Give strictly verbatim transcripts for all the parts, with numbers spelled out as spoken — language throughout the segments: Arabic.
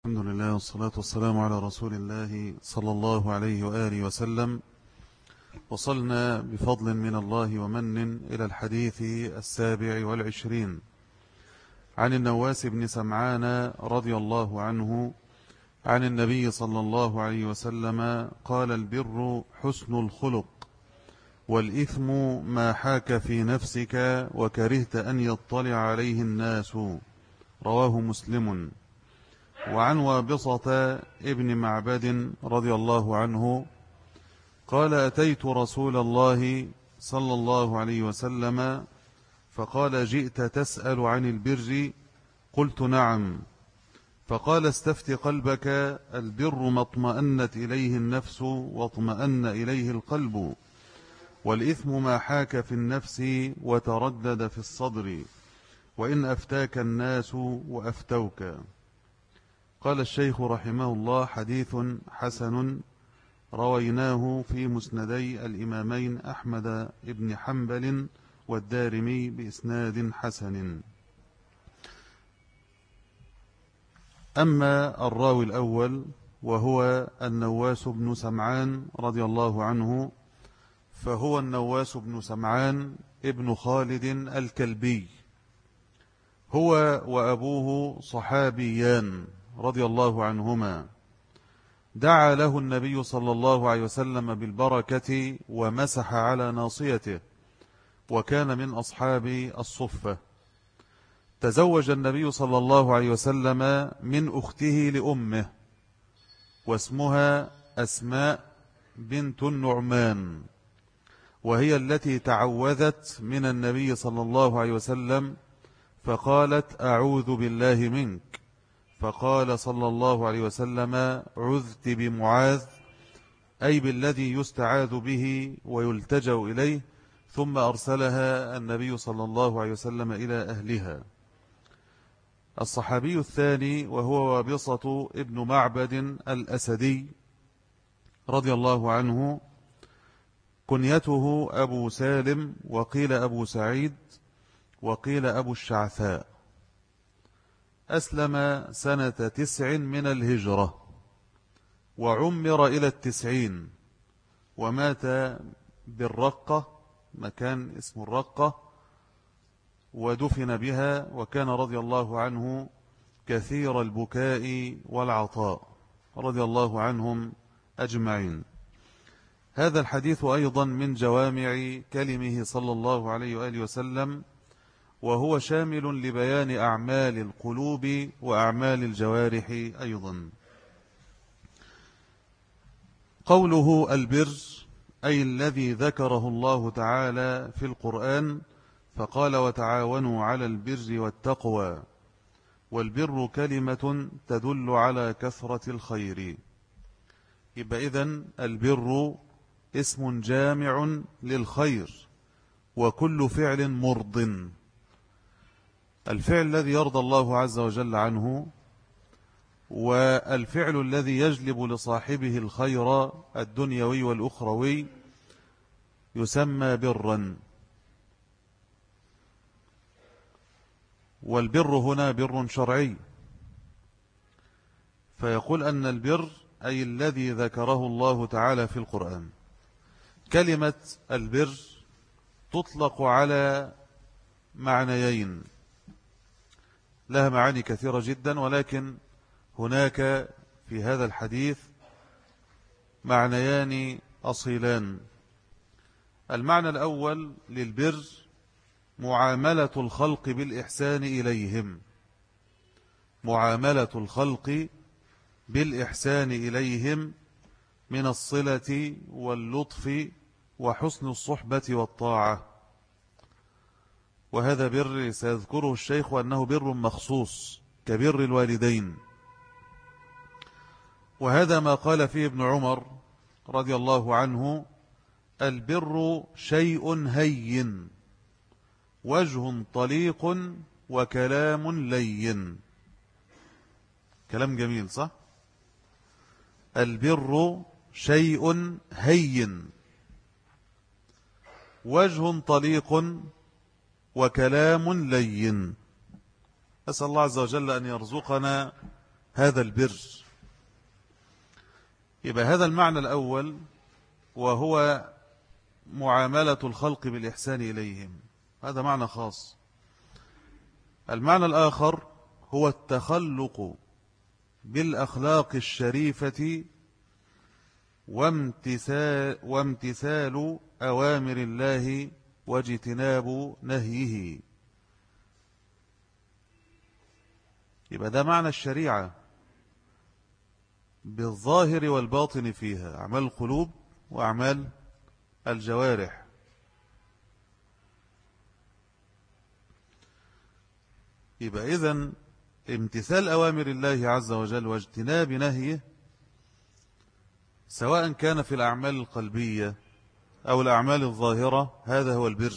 الحمد لله والصلاة والسلام على رسول الله صلى الله عليه وآله وسلم. وصلنا بفضل من الله ومن إلى الحديث السابع والعشرين عن النواس بن سمعان رضي الله عنه عن النبي صلى الله عليه وسلم قال: البر حسن الخلق، والإثم ما حاك في نفسك وكرهت أن يطلع عليه الناس. رواه مسلم. وعن وابصة ابن معبد رضي الله عنه قال: أتيت رسول الله صلى الله عليه وسلم فقال: جئت تسأل عن البر؟ قلت: نعم. فقال: استفت قلبك، البر ما اطمأنت إليه النفس واطمأن إليه القلب، والإثم ما حاك في النفس وتردد في الصدر، وإن أفتاك الناس وأفتوك. قال الشيخ رحمه الله: حديث حسن رويناه في مسندي الإمامين أحمد بن حنبل والدارمي بإسناد حسن. أما الراوي الأول وهو النواس بن سمعان رضي الله عنه، فهو النواس بن سمعان ابن خالد الكلبي، هو وأبوه صحابيان رضي الله عنهما. دعا له النبي صلى الله عليه وسلم بالبركة ومسح على ناصيته، وكان من أصحاب الصفة. تزوج النبي صلى الله عليه وسلم من أخته لأمه، واسمها أسماء بنت النعمان، وهي التي تعوذت من النبي صلى الله عليه وسلم فقالت: أعوذ بالله منك. فقال صلى الله عليه وسلم: عذت بمعاذ، أي بالذي يستعاذ به ويلتجأ إليه. ثم أرسلها النبي صلى الله عليه وسلم إلى أهلها. الصحابي الثاني وهو وابصة ابن معبد الأسدي رضي الله عنه، كنيته أبو سالم، وقيل أبو سعيد، وقيل أبو الشعثاء. أسلم سنة تسع من الهجرة، وعمر إلى التسعين، ومات بالرقة، مكان اسم الرقة، ودفن بها، وكان رضي الله عنه كثير البكاء والعطاء رضي الله عنهم أجمعين. هذا الحديث أيضا من جوامع كلمه صلى الله عليه وآله وسلم، وهو شامل لبيان أعمال القلوب وأعمال الجوارح أيضا. قوله البر أي الذي ذكره الله تعالى في القرآن، فقال: وتعاونوا على البر والتقوى. والبر كلمة تدل على كثرة الخير. يبقى إذن البر اسم جامع للخير، وكل فعل مرض. الفعل الذي يرضى الله عز وجل عنه، والفعل الذي يجلب لصاحبه الخير الدنيوي والأخروي، يسمى برا. والبر هنا بر شرعي، فيقول أن البر أي الذي ذكره الله تعالى في القرآن. كلمة البر تطلق على معنيين، لها معاني كثيرة جدا، ولكن هناك في هذا الحديث معنيان أصيلان. المعنى الأول للبر معاملة الخلق بالإحسان إليهم، معاملة الخلق بالإحسان إليهم من الصلة واللطف وحسن الصحبة والطاعة. وهذا بر سيذكره الشيخ أنه بر مخصوص كبر الوالدين. وهذا ما قال فيه ابن عمر رضي الله عنه: البر شيء هين، وجه طليق، وكلام لين. كلام جميل، صح؟ البر شيء هين، وجه طليق، وكلام لين. أسأل الله عز وجل أن يرزقنا هذا البر. يبقى هذا المعنى الأول وهو معاملة الخلق بالإحسان إليهم، هذا معنى خاص. المعنى الآخر هو التخلق بالأخلاق الشريفة وامتثال, وامتثال أوامر الله واجتناب نهيه. يبقى ده معنى الشريعة بالظاهر والباطن فيها، أعمال القلوب وأعمال الجوارح. يبقى إذن امتثال أوامر الله عز وجل واجتناب نهيه سواء كان في الأعمال القلبية أو الأعمال الظاهرة، هذا هو البر.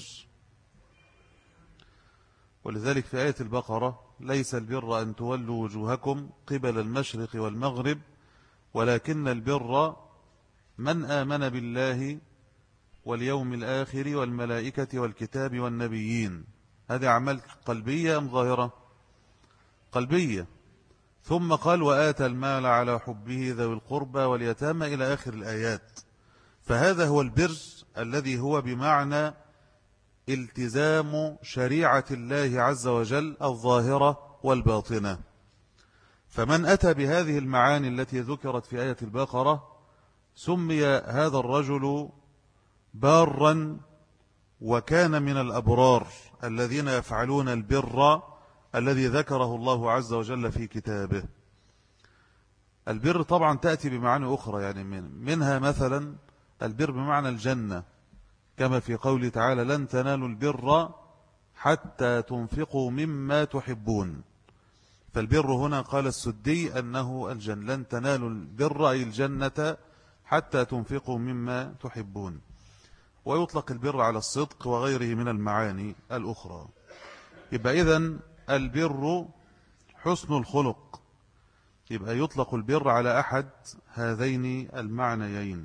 ولذلك في آية البقرة: ليس البر أن تولوا وجوهكم قبل المشرق والمغرب ولكن البر من آمن بالله واليوم الآخر والملائكة والكتاب والنبيين. هذه أعمال قلبية أم ظاهرة؟ قلبية. ثم قال: وآتى المال على حبه ذوي القربى واليتامى إلى آخر الآيات. فهذا هو البر الذي هو بمعنى التزام شريعة الله عز وجل الظاهرة والباطنة. فمن أتى بهذه المعاني التي ذكرت في آية البقرة سمي هذا الرجل بارا وكان من الأبرار الذين يفعلون البر الذي ذكره الله عز وجل في كتابه. البر طبعا تأتي بمعاني أخرى، يعني من منها مثلا البر بمعنى الجنة، كما في قوله تعالى: لن تنالوا البر حتى تنفقوا مما تحبون. فالبر هنا قال السدي أنه الجنة، لن تنالوا البر أي الجنة حتى تنفقوا مما تحبون. ويطلق البر على الصدق وغيره من المعاني الأخرى. يبقى إذن البر حسن الخلق، يبقى يطلق البر على أحد هذين المعنيين.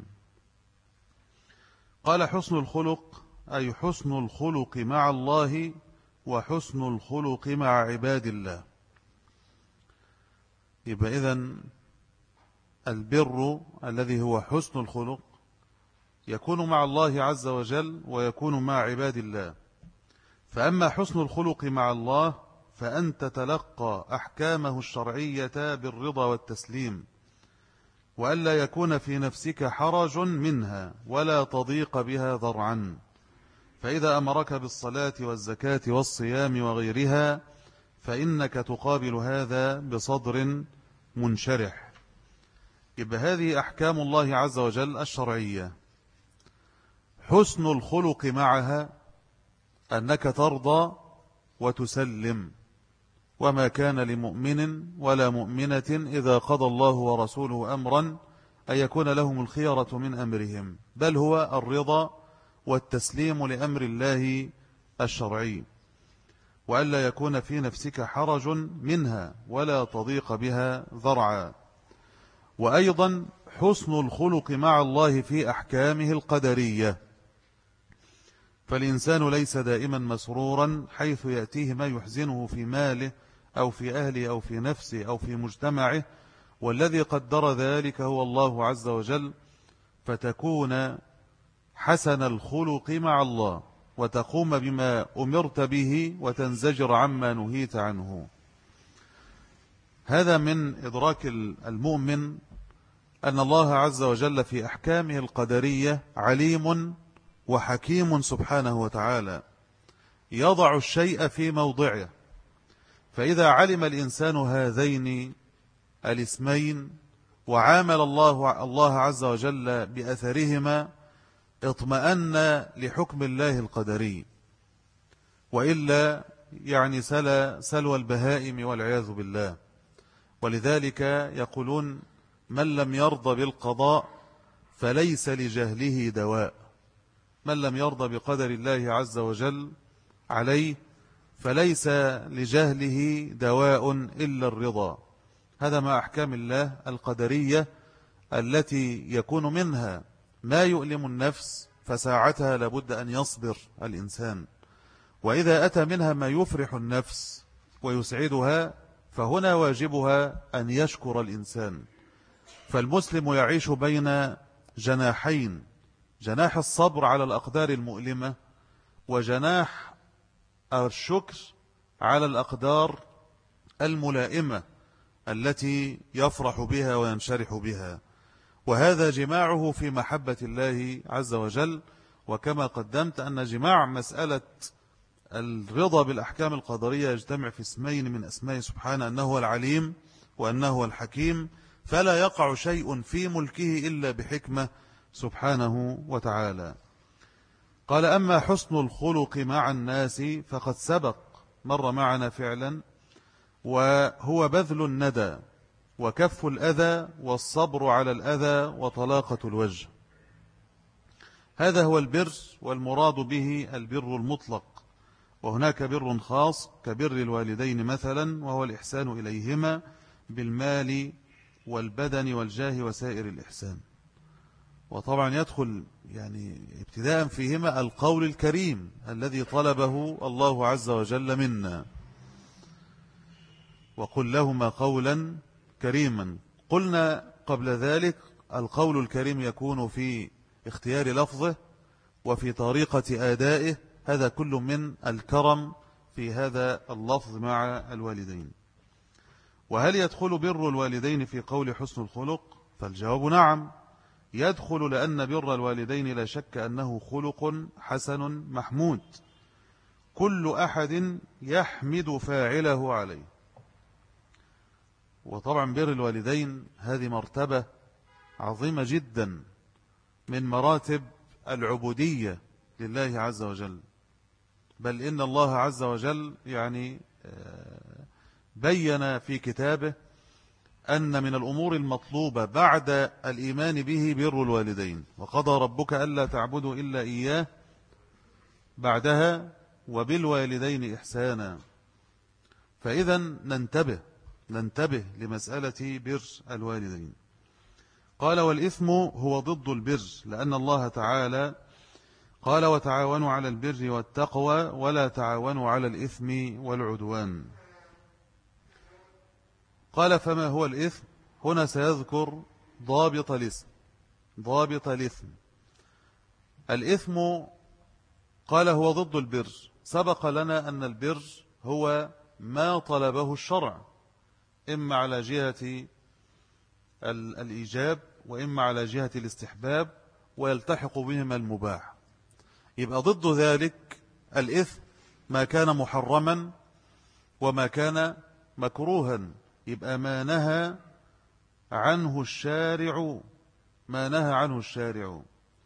قال: حسن الخلق أي حسن الخلق مع الله وحسن الخلق مع عباد الله. يبقى إذن البر الذي هو حسن الخلق يكون مع الله عز وجل ويكون مع عباد الله. فأما حسن الخلق مع الله فأن تتلقى أحكامه الشرعية بالرضا والتسليم، وألا يكون في نفسك حرج منها ولا تضيق بها ذرعا. فإذا أمرك بالصلاة والزكاة والصيام وغيرها فإنك تقابل هذا بصدر منشرح. يبقى هذه أحكام الله عز وجل الشرعية، حسن الخلق معها أنك ترضى وتسلم. وما كان لمؤمن ولا مؤمنة إذا قضى الله ورسوله أمرا أن يكون لهم الخيرة من أمرهم، بل هو الرضا والتسليم لأمر الله الشرعي، وألا يكون في نفسك حرج منها ولا تضيق بها ذرعا. وأيضا حسن الخلق مع الله في أحكامه القدرية. فالإنسان ليس دائما مسرورا حيث يأتيه ما يحزنه في ماله أو في أهله أو في نفسه أو في مجتمعه، والذي قدر ذلك هو الله عز وجل. فتكون حسن الخلق مع الله وتقوم بما أمرت به وتنزجر عما نهيت عنه. هذا من إدراك المؤمن أن الله عز وجل في أحكامه القدرية عليم وحكيم سبحانه وتعالى، يضع الشيء في موضعه. فإذا علم الإنسان هذين الاسمين وعامل الله الله عز وجل بأثرهما اطمأن لحكم الله القدري، وإلا يعني سل سلوى البهائم والعياذ بالله. ولذلك يقولون: من لم يرضى بالقضاء فليس لجهله دواء. من لم يرضى بقدر الله عز وجل عليه فليس لجهله دواء إلا الرضا. هذا مع أحكام الله القدرية التي يكون منها ما يؤلم النفس، فساعتها لابد أن يصبر الإنسان. وإذا أتى منها ما يفرح النفس ويسعدها فهنا واجبها أن يشكر الإنسان. فالمسلم يعيش بين جناحين: جناح الصبر على الأقدار المؤلمة، وجناح الشكر على الأقدار الملائمة التي يفرح بها وينشرح بها. وهذا جماعه في محبة الله عز وجل. وكما قدمت أن جماع مسألة الرضا بالأحكام القدرية يجتمع في اسمين من أسماء سبحانه، أنه هو العليم وأنه هو الحكيم، فلا يقع شيء في ملكه إلا بحكمة سبحانه وتعالى. قال: أما حسن الخلق مع الناس فقد سبق، مر معنا فعلا، وهو بذل الندى وكف الأذى والصبر على الأذى وطلاقة الوجه. هذا هو البر، والمراد به البر المطلق. وهناك بر خاص كبر الوالدين مثلا، وهو الإحسان إليهما بالمال والبدن والجاه وسائر الإحسان. وطبعا يدخل يعني ابتداء فيهما القول الكريم الذي طلبه الله عز وجل منا: وقل لهما قولا كريما. قلنا قبل ذلك القول الكريم يكون في اختيار لفظه وفي طريقة آدائه، هذا كل من الكرم في هذا اللفظ مع الوالدين. وهل يدخل بر الوالدين في قول حسن الخلق؟ فالجواب نعم، يدخل، لأن بر الوالدين لا شك أنه خلق حسن محمود، كل أحد يحمد فاعله عليه. وطبعا بر الوالدين هذه مرتبة عظيمة جدا من مراتب العبودية لله عز وجل. بل إن الله عز وجل يعني بين في كتابه أن من الأمور المطلوبة بعد الإيمان به بر الوالدين: وقضى ربك ألا تعبدوا إلا إياه، بعدها وبالوالدين إحسانا. فإذا ننتبه ننتبه لمسألة بر الوالدين. قال: والإثم هو ضد البر، لأن الله تعالى قال: وتعاونوا على البر والتقوى ولا تعاونوا على الإثم والعدوان. قال: فما هو الإثم؟ هنا سيذكر ضابط الإثم. ضابط الإثم الإثم قال هو ضد البر. سبق لنا أن البر هو ما طلبه الشرع، إما على جهة الإيجاب وإما على جهة الاستحباب، ويلتحق بهما المباح. يبقى ضد ذلك الإثم ما كان محرما وما كان مكروها، يبقى ما نهى عنه الشارع ما نهى عنه الشارع.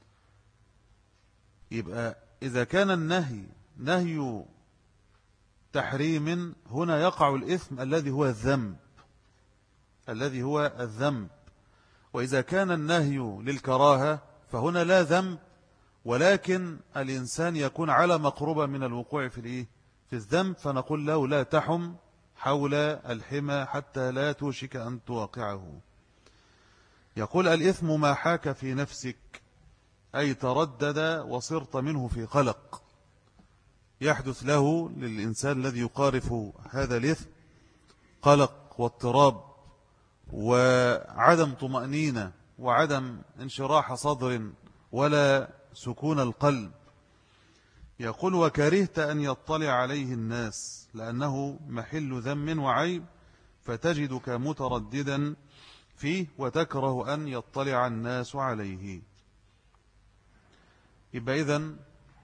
يبقى إذا كان النهي نهي تحريم، هنا يقع الإثم الذي هو الذنب الذي هو الذنب. وإذا كان النهي للكراهة فهنا لا ذنب، ولكن الإنسان يكون على مقربة من الوقوع في الإيه؟ في الذنب، فنقول له: لا تحم حول الحمى حتى لا توشك أن تواقعه. يقول: الإثم ما حاك في نفسك، أي تردد وصرت منه في قلق، يحدث له للإنسان الذي يقارف هذا الإثم قلق واضطراب وعدم طمأنينة وعدم انشراح صدر ولا سكون القلب. يقول: وكرهت أن يطلع عليه الناس، لأنه محل ذم وعيب، فتجدك مترددا فيه وتكره أن يطلع الناس عليه. يبقى إذن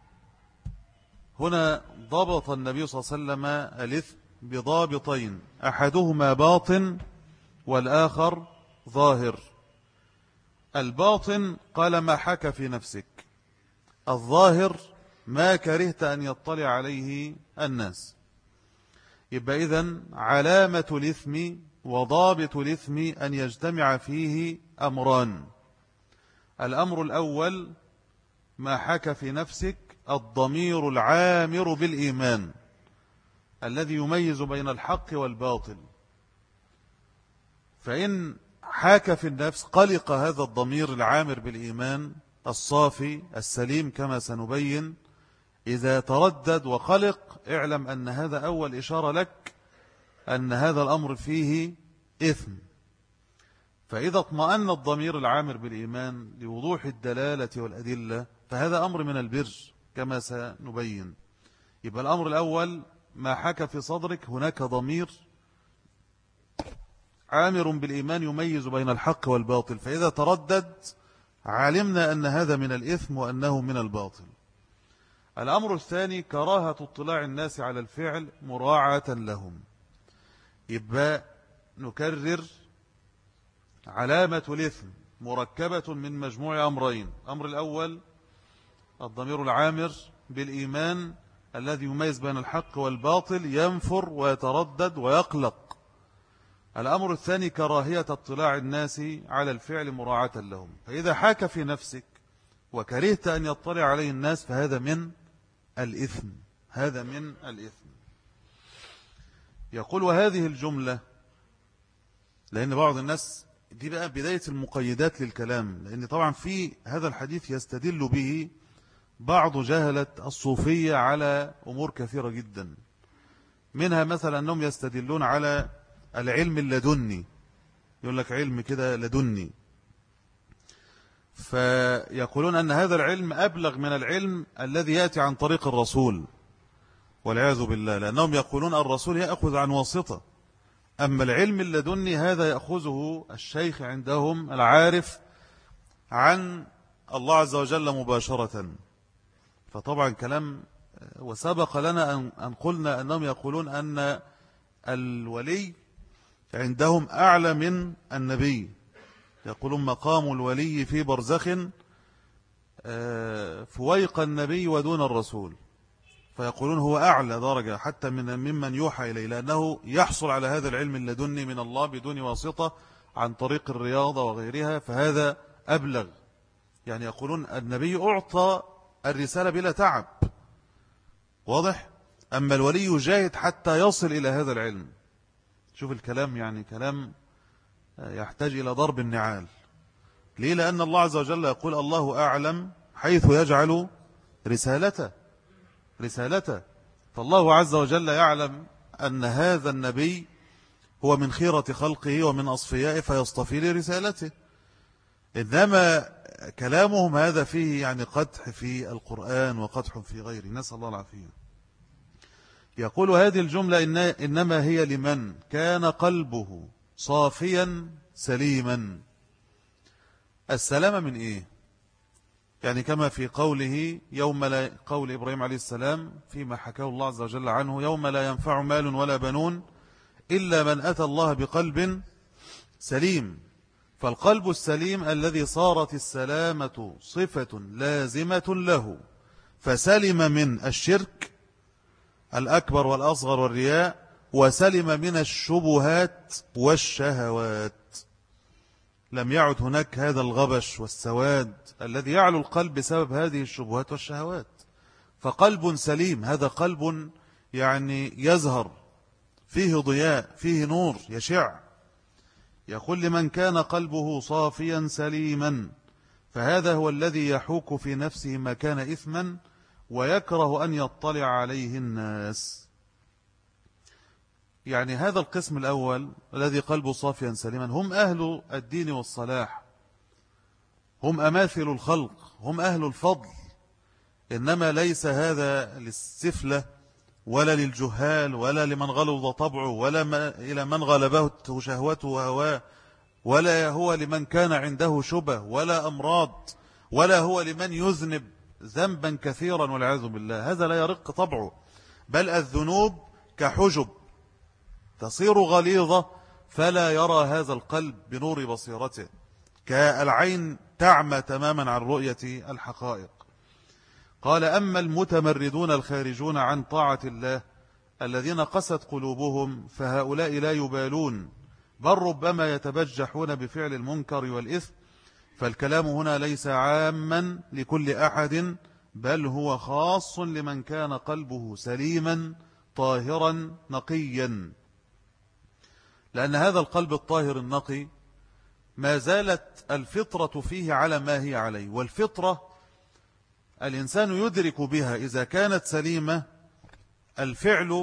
هنا ضبط النبي صلى الله عليه وسلم الإثم بضابطين: أحدهما باطن والآخر ظاهر. الباطن قال: ما حك في نفسك. الظاهر: ما كرهت أن يطلع عليه الناس. يبقى إذن علامة الإثم وضابط الإثم أن يجتمع فيه أمران. الأمر الأول: ما حك في نفسك، الضمير العامر بالإيمان الذي يميز بين الحق والباطل. فإن حاك في النفس قلق هذا الضمير العامر بالإيمان الصافي السليم كما سنبين، إذا تردد وقلق اعلم أن هذا أول إشارة لك أن هذا الأمر فيه إثم. فإذا اطمأن الضمير العامر بالإيمان لوضوح الدلالة والأدلة فهذا أمر من البر كما سنبين. يبقى الأمر الأول ما حكى في صدرك، هناك ضمير عامر بالإيمان يميز بين الحق والباطل، فإذا تردد علمنا أن هذا من الإثم وأنه من الباطل. الأمر الثاني كراهة اطلاع الناس على الفعل مراعاة لهم. يبقى نكرر علامة الإثم مركبة من مجموع أمرين. أمر الأول الضمير العامر بالإيمان الذي يميز بين الحق والباطل ينفر ويتردد ويقلق. الأمر الثاني كراهية اطلاع الناس على الفعل مراعاة لهم. فإذا حاك في نفسك وكرهت أن يطلع عليه الناس فهذا من الإثم، هذا من الإثم. يقول وهذه الجملة، لأن بعض الناس دي بقى بداية المقيدات للكلام، لأن طبعا في هذا الحديث يستدل به بعض جهلة الصوفية على أمور كثيرة جدا. منها مثلا أنهم يستدلون على العلم اللدني، يقول لك علم كده لدني، فيقولون أن هذا العلم أبلغ من العلم الذي يأتي عن طريق الرسول والعياذ بالله، لأنهم يقولون الرسول يأخذ عن واسطة، أما العلم اللدني هذا يأخذه الشيخ عندهم العارف عن الله عز وجل مباشرة. فطبعا كلام، وسبق لنا أن قلنا أنهم يقولون أن الولي عندهم أعلى من النبي، يقولون مقام الولي في برزخ فويق النبي ودون الرسول، فيقولون هو أعلى درجة حتى من ممن يوحى إليه، لأنه يحصل على هذا العلم اللدني من الله بدون واسطة عن طريق الرياضة وغيرها، فهذا أبلغ. يعني يقولون النبي أعطى الرسالة بلا تعب، واضح؟ أما الولي يجاهد حتى يصل إلى هذا العلم. شوف الكلام، يعني كلام يحتاج إلى ضرب النعال. ليه؟ لأن الله عز وجل يقول الله أعلم حيث يجعل رسالته رسالته فالله عز وجل يعلم أن هذا النبي هو من خيرة خلقه ومن أصفيائه فيصطفي لرسالته. إنما كلامهم هذا فيه يعني قدح في القرآن وقدح في غيره، نسأل الله العافية. يقول هذه الجملة إن إنما هي لمن كان قلبه صافيا سليما. السلامة من إيه؟ يعني كما في قوله يوم لا، قول إبراهيم عليه السلام فيما حكاه الله عز وجل عنه، يوم لا ينفع مال ولا بنون إلا من أتى الله بقلب سليم. فالقلب السليم الذي صارت السلامة صفة لازمة له، فسلم من الشرك الأكبر والأصغر والرياء، وسلم من الشبهات والشهوات. لم يعد هناك هذا الغبش والسواد الذي يعلو القلب بسبب هذه الشبهات والشهوات. فقلب سليم هذا قلب يعني يزهر، فيه ضياء، فيه نور يشع. يقول لمن كان قلبه صافيا سليما، فهذا هو الذي يحوك في نفسه ما كان إثما ويكره أن يطلع عليه الناس. يعني هذا القسم الأول الذي قلبه صافيا سليما هم أهل الدين والصلاح، هم أماثل الخلق، هم أهل الفضل. إنما ليس هذا للسفلة ولا للجهال ولا لمن غلظ طبعه ولا إلى من غلبه شهوته وهواه، ولا هو لمن كان عنده شبه ولا أمراض، ولا هو لمن يذنب ذنبا كثيرا والعياذ بالله. هذا لا يرق طبعه، بل الذنوب كحجب تصير غليظة فلا يرى هذا القلب بنور بصيرته، كالعين تعمى تماما عن رؤية الحقائق. قال أما المتمردون الخارجون عن طاعة الله الذين قست قلوبهم فهؤلاء لا يبالون، بل ربما يتبجحون بفعل المنكر والإثم. فالكلام هنا ليس عاما لكل أحد، بل هو خاص لمن كان قلبه سليما طاهرا نقيا، لأن هذا القلب الطاهر النقي ما زالت الفطرة فيه على ما هي عليه. والفطرة الإنسان يدرك بها إذا كانت سليمة الفعل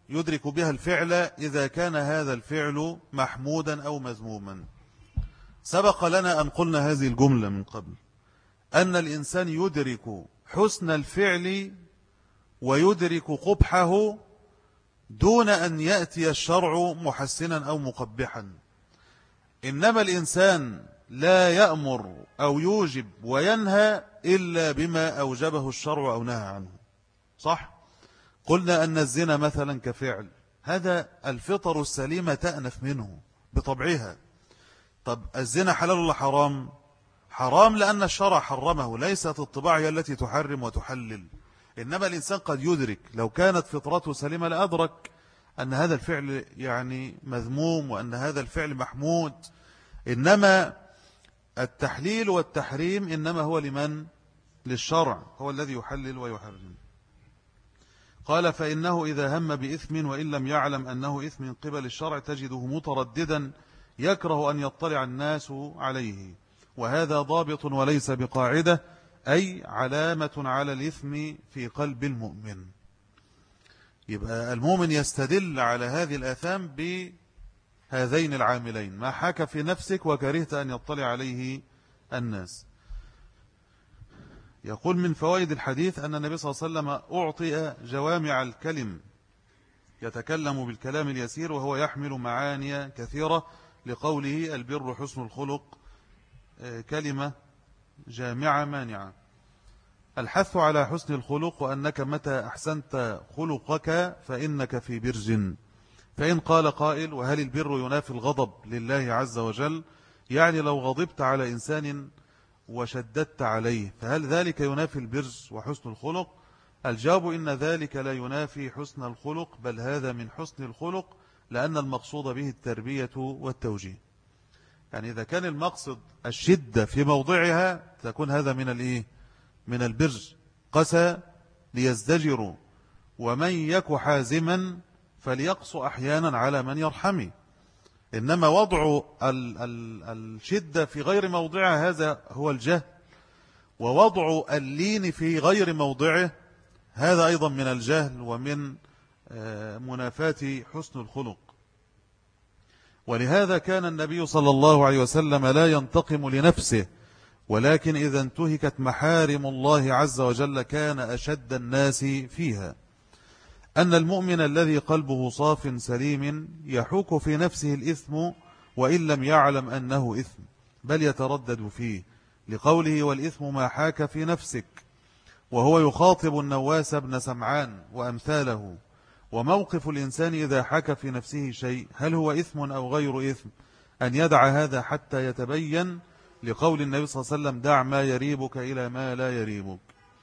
يدرك بها الفعل إذا كان هذا الفعل محمودا أو مذموما. سبق لنا أن قلنا هذه الجملة من قبل، أن الإنسان يدرك حسن الفعل ويدرك قبحه دون أن يأتي الشرع محسنا أو مقبحا. إنما الإنسان لا يأمر أو يوجب وينهى إلا بما أوجبه الشرع أو نهى عنه. صح؟ قلنا أن الزنا مثلا كفعل، هذا الفطر السليمة تأنف منه بطبعها. طب الزنا حلال ولا حرام؟ حرام لأن الشرع حرمه، ليست الطباع هي التي تحرم وتحلل. إنما الإنسان قد يدرك، لو كانت فطرته سليمة لأدرك أن هذا الفعل يعني مذموم وأن هذا الفعل محمود. إنما التحليل والتحريم إنما هو لمن؟ للشرع، هو الذي يحلل ويحرم. قال فإنه إذا هم بإثم وإن لم يعلم أنه إثم من قبل الشرع تجده مترددا يكره أن يطلع الناس عليه، وهذا ضابط وليس بقاعدة، أي علامة على الإثم في قلب المؤمن. يبقى المؤمن يستدل على هذه الآثام بهذين العاملين: ما حاك في نفسك وكرهت أن يطلع عليه الناس. يقول من فوائد الحديث أن النبي صلى الله عليه وسلم أعطي جوامع الكلم، يتكلم بالكلام اليسير وهو يحمل معاني كثيرة، لقوله البر حسن الخلق، كلمة جامعة مانعة. الحث على حسن الخلق، وأنك متى أحسنت خلقك فإنك في برج. فإن قال قائل: وهل البر ينافي الغضب لله عز وجل؟ يعني لو غضبت على إنسان وشددت عليه فهل ذلك ينافي البر وحسن الخلق؟ الجواب إن ذلك لا ينافي حسن الخلق، بل هذا من حسن الخلق، لأن المقصود به التربية والتوجيه. يعني إذا كان المقصد الشدة في موضعها تكون هذا من الإيه؟ من البر. قسى ليزدجروا، ومن يك حازما فليقص أحيانا على من يرحمه. إنما وضع ال ال الشدة في غير موضعها هذا هو الجهل، ووضع اللين في غير موضعه هذا أيضا من الجهل ومن منافاة حسن الخلق. ولهذا كان النبي صلى الله عليه وسلم لا ينتقم لنفسه، ولكن إذا انتهكت محارم الله عز وجل كان أشد الناس فيها. أن المؤمن الذي قلبه صاف سليم يحوك في نفسه الإثم وإن لم يعلم أنه إثم، بل يتردد فيه، لقوله: والإثم ما حاك في نفسك، وهو يخاطب النواس بن سمعان وأمثاله. وموقف الإنسان إذا حاك في نفسه شيء، هل هو إثم أو غير إثم؟ أن يدع هذا حتى يتبين، لقول النبي صلى الله عليه وسلم: دع ما يريبك إلى ما لا يريبك،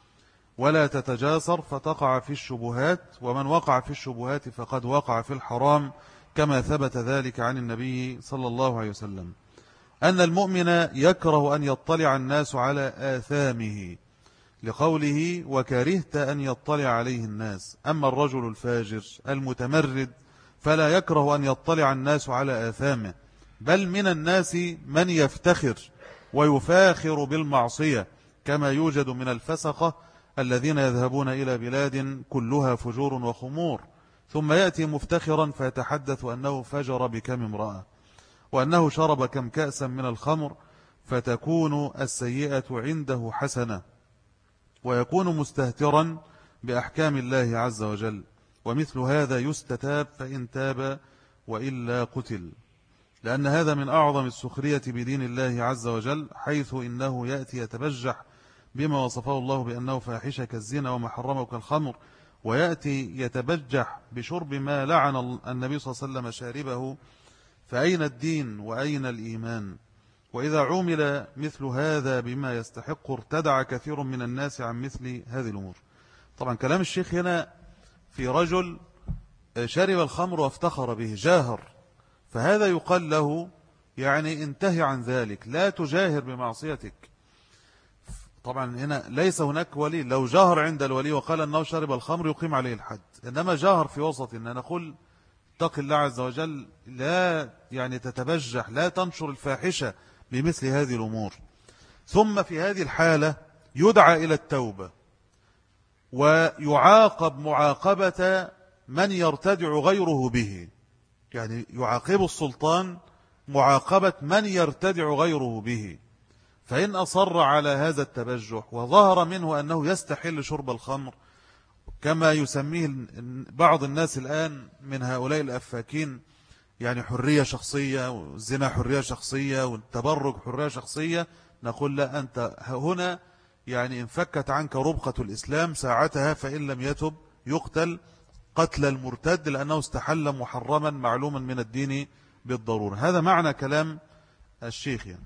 ولا تتجاسر فتقع في الشبهات، ومن وقع في الشبهات فقد وقع في الحرام، كما ثبت ذلك عن النبي صلى الله عليه وسلم. أن المؤمن يكره أن يطلع الناس على آثامه، لقوله: وكرهت أن يطلع عليه الناس. أما الرجل الفاجر المتمرد فلا يكره أن يطلع الناس على آثامه، بل من الناس من يفتخر ويفاخر بالمعصية، كما يوجد من الفسقة الذين يذهبون إلى بلاد كلها فجور وخمور، ثم يأتي مفتخرا فيتحدث أنه فجر بكم امرأة، وأنه شرب كم كأسا من الخمر، فتكون السيئة عنده حسنة، ويكون مستهترا بأحكام الله عز وجل. ومثل هذا يستتاب فإن تاب وإلا قتل، لأن هذا من أعظم السخرية بدين الله عز وجل، حيث إنه يأتي يتبجح بما وصفه الله بأنه فاحشة كالزنا وما حرمه كالخمر، ويأتي يتبجح بشرب ما لعن النبي صلى الله عليه وسلم شاربه، فأين الدين وأين الإيمان؟ وإذا عمل مثل هذا بما يستحق ارتدع كثير من الناس عن مثل هذه الأمور. طبعا كلام الشيخ هنا في رجل شرب الخمر وافتخر به، جاهر، فهذا يقال له يعني انتهي عن ذلك، لا تجاهر بمعصيتك. طبعا هنا ليس هناك ولي، لو جاهر عند الولي وقال أنه شرب الخمر يقيم عليه الحد، إنما جاهر في وسط إن نقول اتق الله عز وجل، لا يعني تتبجح، لا تنشر الفاحشة بمثل هذه الأمور. ثم في هذه الحالة يدعى إلى التوبة، ويعاقب معاقبة من يرتدع غيره به، يعني يعاقب السلطان معاقبة من يرتدع غيره به. فإن أصر على هذا التبجح وظهر منه أنه يستحل شرب الخمر كما يسميه بعض الناس الآن من هؤلاء الأفاكين، يعني حرية شخصية، والزنا حرية شخصية، والتبرج حرية شخصية، نقول لا، أنت هنا يعني انفكت عنك ربقة الإسلام ساعتها، فإن لم يتب يقتل قتل المرتد لأنه استحل محرما معلوما من الدين بالضرورة. هذا معنى كلام الشيخ يعني.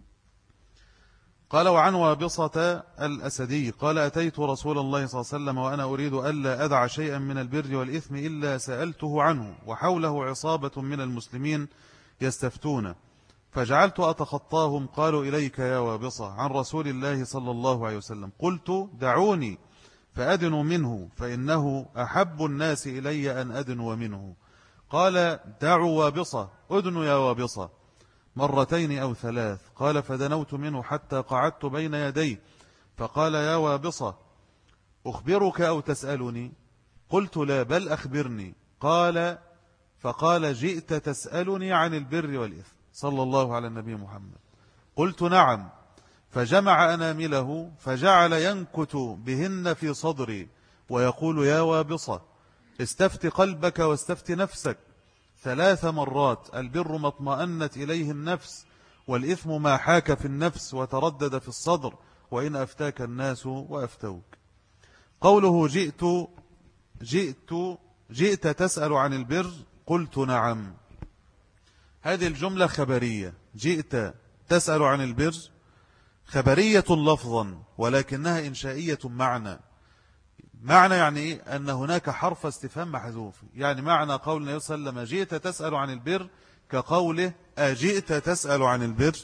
قال: وعن وابصة الأسدي قال: أتيت رسول الله صلى الله عليه وسلم وأنا أريد ألا أدع شيئا من البر والإثم إلا سألته عنه، وحوله عصابة من المسلمين يستفتون، فجعلت أتخطاهم. قالوا: إليك يا وابصة عن رسول الله صلى الله عليه وسلم. قلت: دعوني فأدنوا منه، فإنه أحب الناس إلي أن أدنوا منه. قال: دعوا وابصة، أدنوا يا وابصة، مرتين أو ثلاث. قال: فدنوت منه حتى قعدت بين يديه، فقال: يا وابصة، أخبرك أو تسألني؟ قلت: لا، بل أخبرني. قال فقال: جئت تسألني عن البر والإثم، صلى الله على النبي محمد. قلت: نعم. فجمع أنامله فجعل ينكت بهن في صدري ويقول: يا وابصة، استفت قلبك واستفت نفسك ثلاث مرات، البر ما اطمأنت إليه النفس، والإثم ما حاك في النفس وتردد في الصدر، وإن أفتاك الناس وأفتوك. قوله جئت جئت جئت تسأل عن البر، قلت: نعم. هذه الجملة خبرية، جئت تسأل عن البر خبرية لفظا ولكنها إنشائية معنى. معنى يعني إيه؟ أن هناك حرف استفهام محذوف، يعني معنى قول النبي صلى الله عليه وسلم جئت تسأل عن البر كقوله أجئت تسأل عن البر.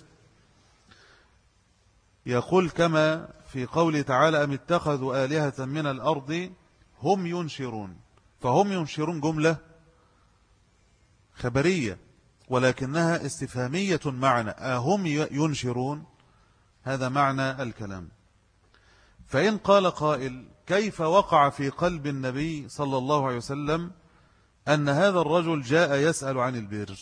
يقول كما في قوله تعالى: أم اتخذوا آلهة من الأرض هم ينشرون، فهم ينشرون جملة خبرية ولكنها استفهامية معنى، أهم ينشرون، هذا معنى الكلام. فإن قال قائل: كيف وقع في قلب النبي صلى الله عليه وسلم أن هذا الرجل جاء يسأل عن البر؟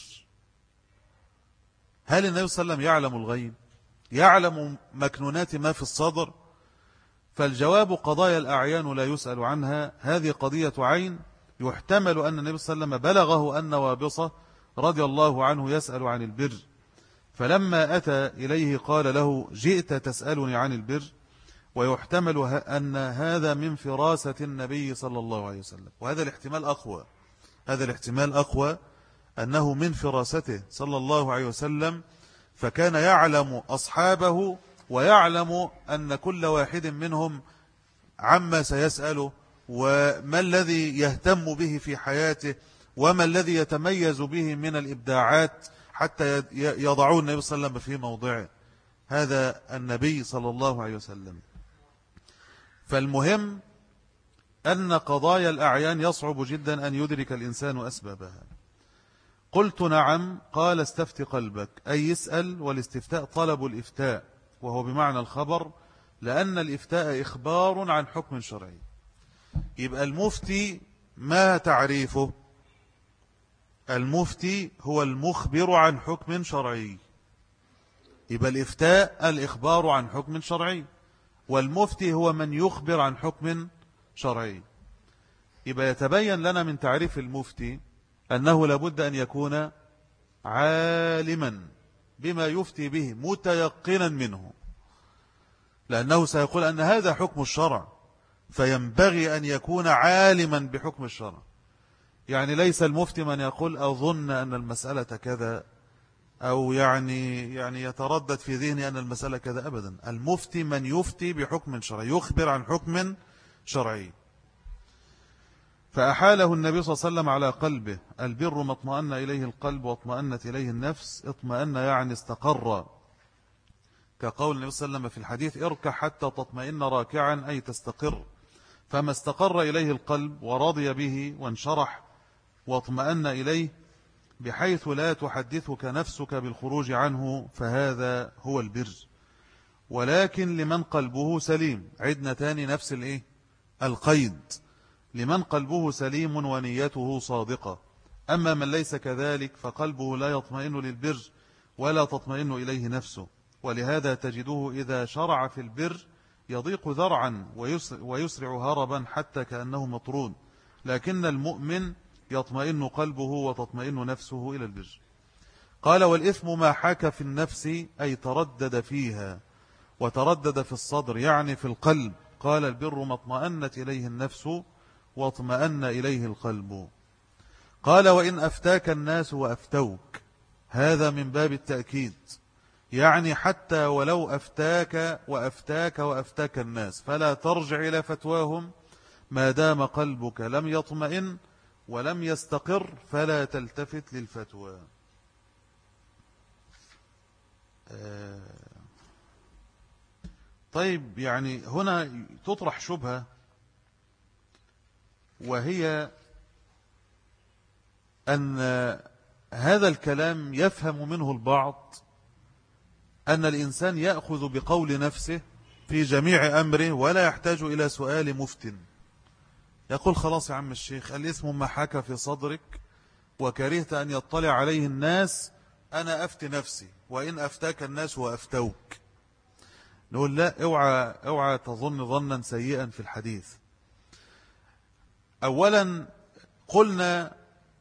هل النبي صلى الله عليه وسلم يعلم الغيب؟ يعلم مكنونات ما في الصدر؟ فالجواب: قضايا الأعيان لا يسأل عنها، هذه قضية عين. يحتمل أن النبي صلى الله عليه وسلم بلغه أن وابصة رضي الله عنه يسأل عن البر، فلما أتى إليه قال له: جئت تسألني عن البر. ويحتمل أن هذا من فراسة النبي صلى الله عليه وسلم، وهذا الاحتمال أقوى، هذا الاحتمال أقوى أنه من فراسته صلى الله عليه وسلم، فكان يعلم أصحابه ويعلم أن كل واحد منهم عما سيسأله، وما الذي يهتم به في حياته، وما الذي يتميز به من الإبداعات حتى يضعون النبي صلى الله عليه وسلم في موضعه. هذا النبي صلى الله عليه وسلم. فالمهم أن قضايا الأعيان يصعب جدا أن يدرك الإنسان أسبابها. قلت: نعم. قال: استفت قلبك، أي يسأل، والاستفتاء طلب الإفتاء، وهو بمعنى الخبر، لأن الإفتاء إخبار عن حكم شرعي. يبقى المفتي ما تعريفه؟ المفتي هو المخبر عن حكم شرعي. يبقى الإفتاء الإخبار عن حكم شرعي، والمفتي هو من يخبر عن حكم شرعي. يبقى يتبين لنا من تعريف المفتي أنه لابد أن يكون عالما بما يفتي به متيقنا منه، لأنه سيقول أن هذا حكم الشرع، فينبغي أن يكون عالما بحكم الشرع. يعني ليس المفتي من يقول أظن أن المسألة كذا، أو يعني يعني يتردد في ذهني أن المسألة كذا، أبدا. المفتي من يفتي بحكم شرعي، يخبر عن حكم شرعي. فأحاله النبي صلى الله عليه وسلم على قلبه. البر ما اطمأن إليه القلب واطمأنت إليه النفس. اطمأن يعني استقر، كقول النبي صلى الله عليه وسلم في الحديث: اركع حتى تطمئن راكعا، أي تستقر. فما استقر إليه القلب ورضي به وانشرح واطمأن إليه بحيث لا تحدثك نفسك بالخروج عنه، فهذا هو البر. ولكن لمن قلبه سليم، عدنا تاني نفس الايه القيد، لمن قلبه سليم ونيته صادقة. أما من ليس كذلك فقلبه لا يطمئن للبر ولا تطمئن إليه نفسه، ولهذا تجده إذا شرع في البر يضيق ذرعا ويسرع هربا حتى كأنه مطرود، لكن المؤمن يطمئن قلبه وتطمئن نفسه إلى البر. قال: والإثم ما حاك في النفس، أي تردد فيها، وتردد في الصدر يعني في القلب. قال: البر ما اطمأنت إليه النفس واطمأن إليه القلب. قال: وإن أفتاك الناس وأفتوك، هذا من باب التأكيد، يعني حتى ولو أفتاك وأفتاك وأفتاك الناس فلا ترجع إلى فتواهم ما دام قلبك لم يطمئن ولم يستقر، فلا تلتفت للفتوى. طيب، يعني هنا تطرح شبهة، وهي أن هذا الكلام يفهم منه البعض أن الإنسان يأخذ بقول نفسه في جميع أمره ولا يحتاج إلى سؤال مفتن. يقول: خلاص يا عم الشيخ، الاسم ما حاك في صدرك وكرهت أن يطلع عليه الناس، أنا أفتي نفسي، وإن أفتاك الناس وأفتوك. نقول: لا، اوعى, اوعى تظن ظنا سيئا في الحديث. أولا قلنا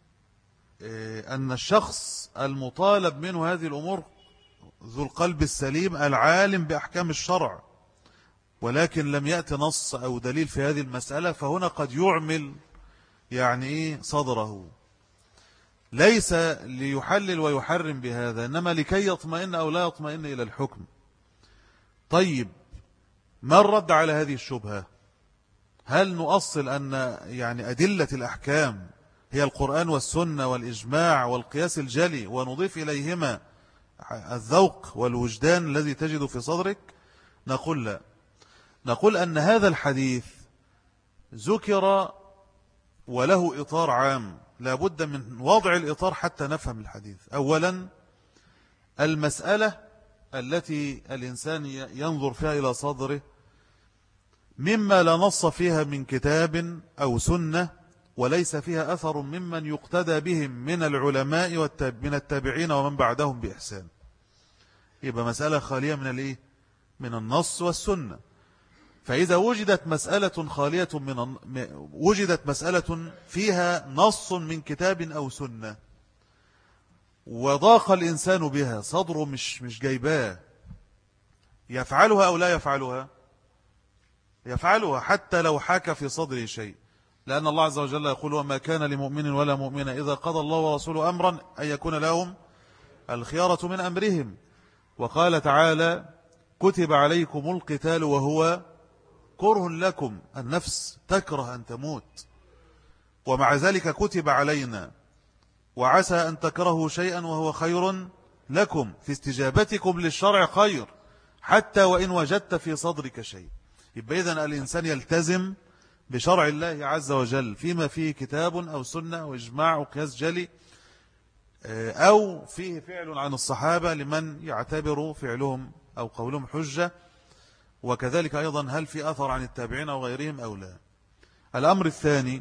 أن الشخص المطالب منه هذه الأمور ذو القلب السليم العالم بأحكام الشرع، ولكن لم يأتي نص أو دليل في هذه المسألة، فهنا قد يعمل يعني إيه صدره، ليس ليحلل ويحرم بهذا، إنما لكي يطمئن أو لا يطمئن إلى الحكم. طيب، ما الرد على هذه الشبهة؟ هل نؤصل أن يعني أدلة الأحكام هي القرآن والسنة والإجماع والقياس الجلي، ونضيف إليهما الذوق والوجدان الذي تجد في صدرك؟ نقول لا. نقول أن هذا الحديث ذكر وله إطار عام، لا بد من وضع الإطار حتى نفهم الحديث. أولا، المسألة التي الإنسان ينظر فيها إلى صدره مما لا نص فيها من كتاب أو سنة، وليس فيها أثر ممن يقتدى بهم من العلماء من التابعين ومن بعدهم بإحسان، يبقى مسألة خالية من الإيه؟ من النص والسنة. فإذا وجدت مسألة خالية من وجدت مسألة فيها نص من كتاب أو سنة وضاق الإنسان بها، صدره مش مش جايباه، يفعلها أو لا يفعلها؟ يفعلها حتى لو حاك في صدره شيء، لأن الله عز وجل يقول: وما كان لمؤمن ولا مؤمنة إذا قضى الله ورسوله أمرا أن يكون لهم الخيارة من أمرهم. وقال تعالى: كتب عليكم القتال وهو كره لكم، النفس تكره أن تموت، ومع ذلك كتب علينا. وعسى أن تكرهوا شيئا وهو خير لكم، في استجابتكم للشرع خير، حتى وإن وجدت في صدرك شيء. يبقى إذن الإنسان يلتزم بشرع الله عز وجل فيما فيه كتاب أو سنة أو إجماع أو قياس جلي، أو فيه فعل عن الصحابة لمن يعتبر فعلهم أو قولهم حجة، وكذلك أيضا هل في أثر عن التابعين أو غيرهم أو لا. الأمر الثاني،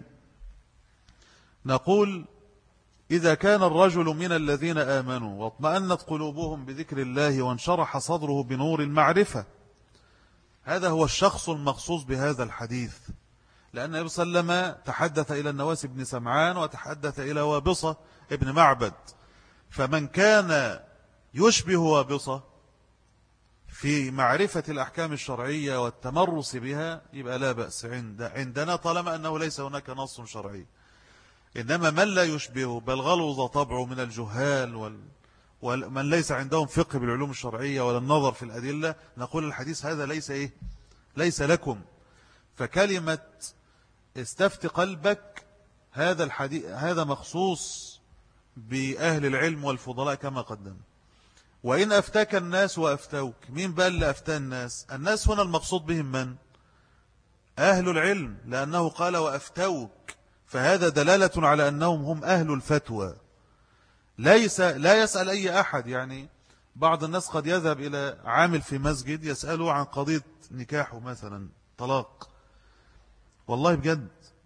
نقول: إذا كان الرجل من الذين آمنوا واطمأنت قلوبهم بذكر الله وانشرح صدره بنور المعرفة، هذا هو الشخص المخصوص بهذا الحديث، لأن النبي صلى الله عليه وسلم تحدث إلى النواس بن سمعان وتحدث إلى وابصة ابن معبد، فمن كان يشبه وابصة في معرفة الأحكام الشرعية والتمرس بها يبقى لا بأس عندنا، طالما أنه ليس هناك نص شرعي. إنما من لا يشبه بل غلظ طبعه من الجهال وال ومن ليس عندهم فقه بالعلوم الشرعية ولا النظر في الأدلة، نقول الحديث هذا ليس إيه؟ ليس لكم. فكلمة استفت قلبك هذا الحديث هذا مخصوص بأهل العلم والفضلاء كما قدم. وإن أفتاك الناس وأفتوك، مين بقى اللي أفتى الناس؟ الناس هنا المقصود بهم من؟ أهل العلم، لأنه قال وأفتوك، فهذا دلالة على أنهم هم أهل الفتوى، ليس لا يسأل أي أحد. يعني بعض الناس قد يذهب إلى عامل في مسجد يسأله عن قضية نكاحه مثلا، طلاق، والله بجد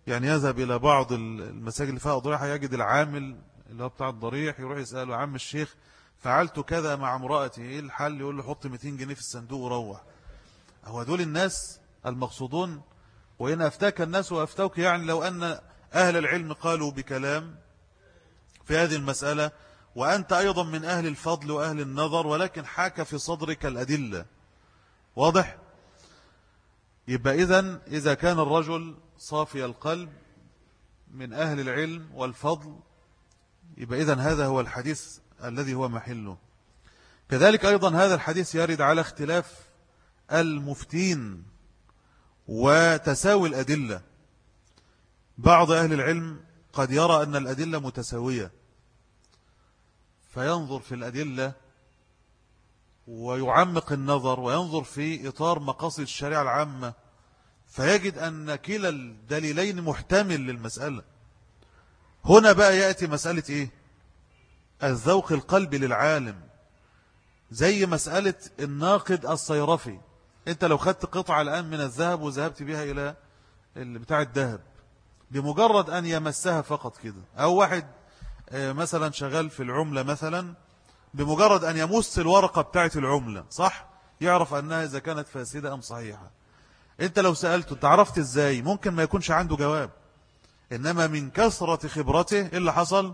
يعني يذهب إلى بعض المساجد اللي فيها أضرحة، يجد العامل اللي هو بتاع الضريح يروح يسأله: عم الشيخ فعلت كذا مع امرأتي، إيه الحل؟ يقول له: حط مئتين جنيه في الصندوق وروح. هو دول الناس المقصودون؟ وإن أفتاك الناس وأفتوك، يعني لو أن أهل العلم قالوا بكلام في هذه المسألة وأنت أيضا من أهل الفضل وأهل النظر، ولكن حاك في صدرك الأدلة، واضح؟ يبقى إذن إذا كان الرجل صافي القلب من أهل العلم والفضل، يبقى إذن هذا هو الحديث الذي هو محله. كذلك أيضا هذا الحديث يرد على اختلاف المفتين وتساوي الأدلة. بعض أهل العلم قد يرى أن الأدلة متساوية، فينظر في الأدلة ويعمق النظر وينظر في إطار مقاصد الشريعة العامة، فيجد أن كلا الدليلين محتمل للمسألة. هنا بقى يأتي مسألة إيه؟ الذوق القلبي للعالم، زي مسألة الناقد الصيرفي. أنت لو خدت قطعة الآن من الذهب وذهبت بها إلى بتاع الذهب، بمجرد أن يمسها فقط كده، أو واحد مثلا شغال في العملة مثلا، بمجرد أن يمس الورقة بتاعت العملة، صح؟ يعرف أنها إذا كانت فاسدة أم صحيحة. أنت لو سألته أنت عرفت إزاي؟ ممكن ما يكونش عنده جواب، إنما من كثرة خبرته إيه اللي حصل؟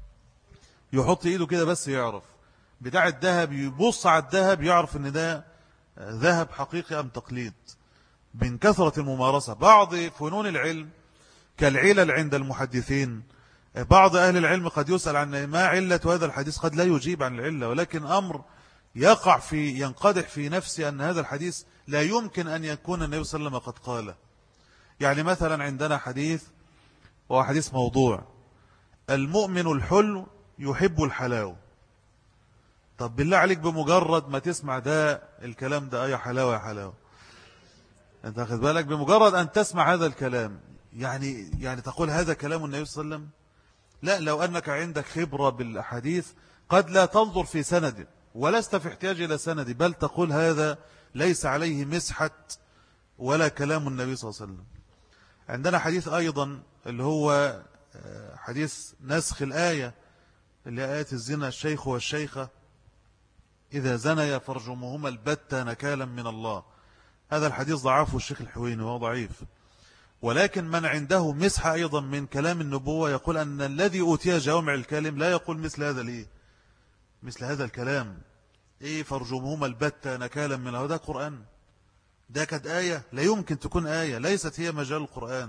يحط إيده كده بس يعرف. بتاع الذهب يبص على الذهب يعرف أن ده ذهب حقيقي أم تقليد، من كثرة الممارسة. بعض فنون العلم كالعلل عند المحدثين، بعض أهل العلم قد يسأل عن ما علة هذا الحديث، قد لا يجيب عن العلة، ولكن أمر يقع في ينقدح في نفسي أن هذا الحديث لا يمكن أن يكون النبي صلى الله عليه وسلم قد قاله. يعني مثلا عندنا حديث وهو حديث موضوع: المؤمن الحلو يحب الحلاوة. طب بالله عليك بمجرد ما تسمع ده الكلام ده، يا حلاوة يا حلاوة، انت أخذ بالك؟ بمجرد أن تسمع هذا الكلام يعني يعني تقول هذا كلام النبي صلى الله عليه وسلم؟ لا، لو أنك عندك خبرة بالأحاديث قد لا تنظر في سند ولست في احتياج إلى سند، بل تقول هذا ليس عليه مسحة ولا كلام النبي صلى الله عليه وسلم. عندنا حديث أيضا اللي هو حديث نسخ الآية اللي هي آية الزنا: الشيخ والشيخة إذا زنيا فارجموهما البتة نكالا من الله. هذا الحديث ضعفه الشيخ الحويني وهو ضعيف، ولكن من عنده مسحة أيضا من كلام النبوة يقول أن الذي أوتي جوامع الكلم لا يقول مثل هذا ليه مثل هذا الكلام. إيه فارجموهما البتة نكالا من الله؟ ده قرآن؟ ده كانت آية؟ لا يمكن تكون آية، ليست هي مجال القرآن.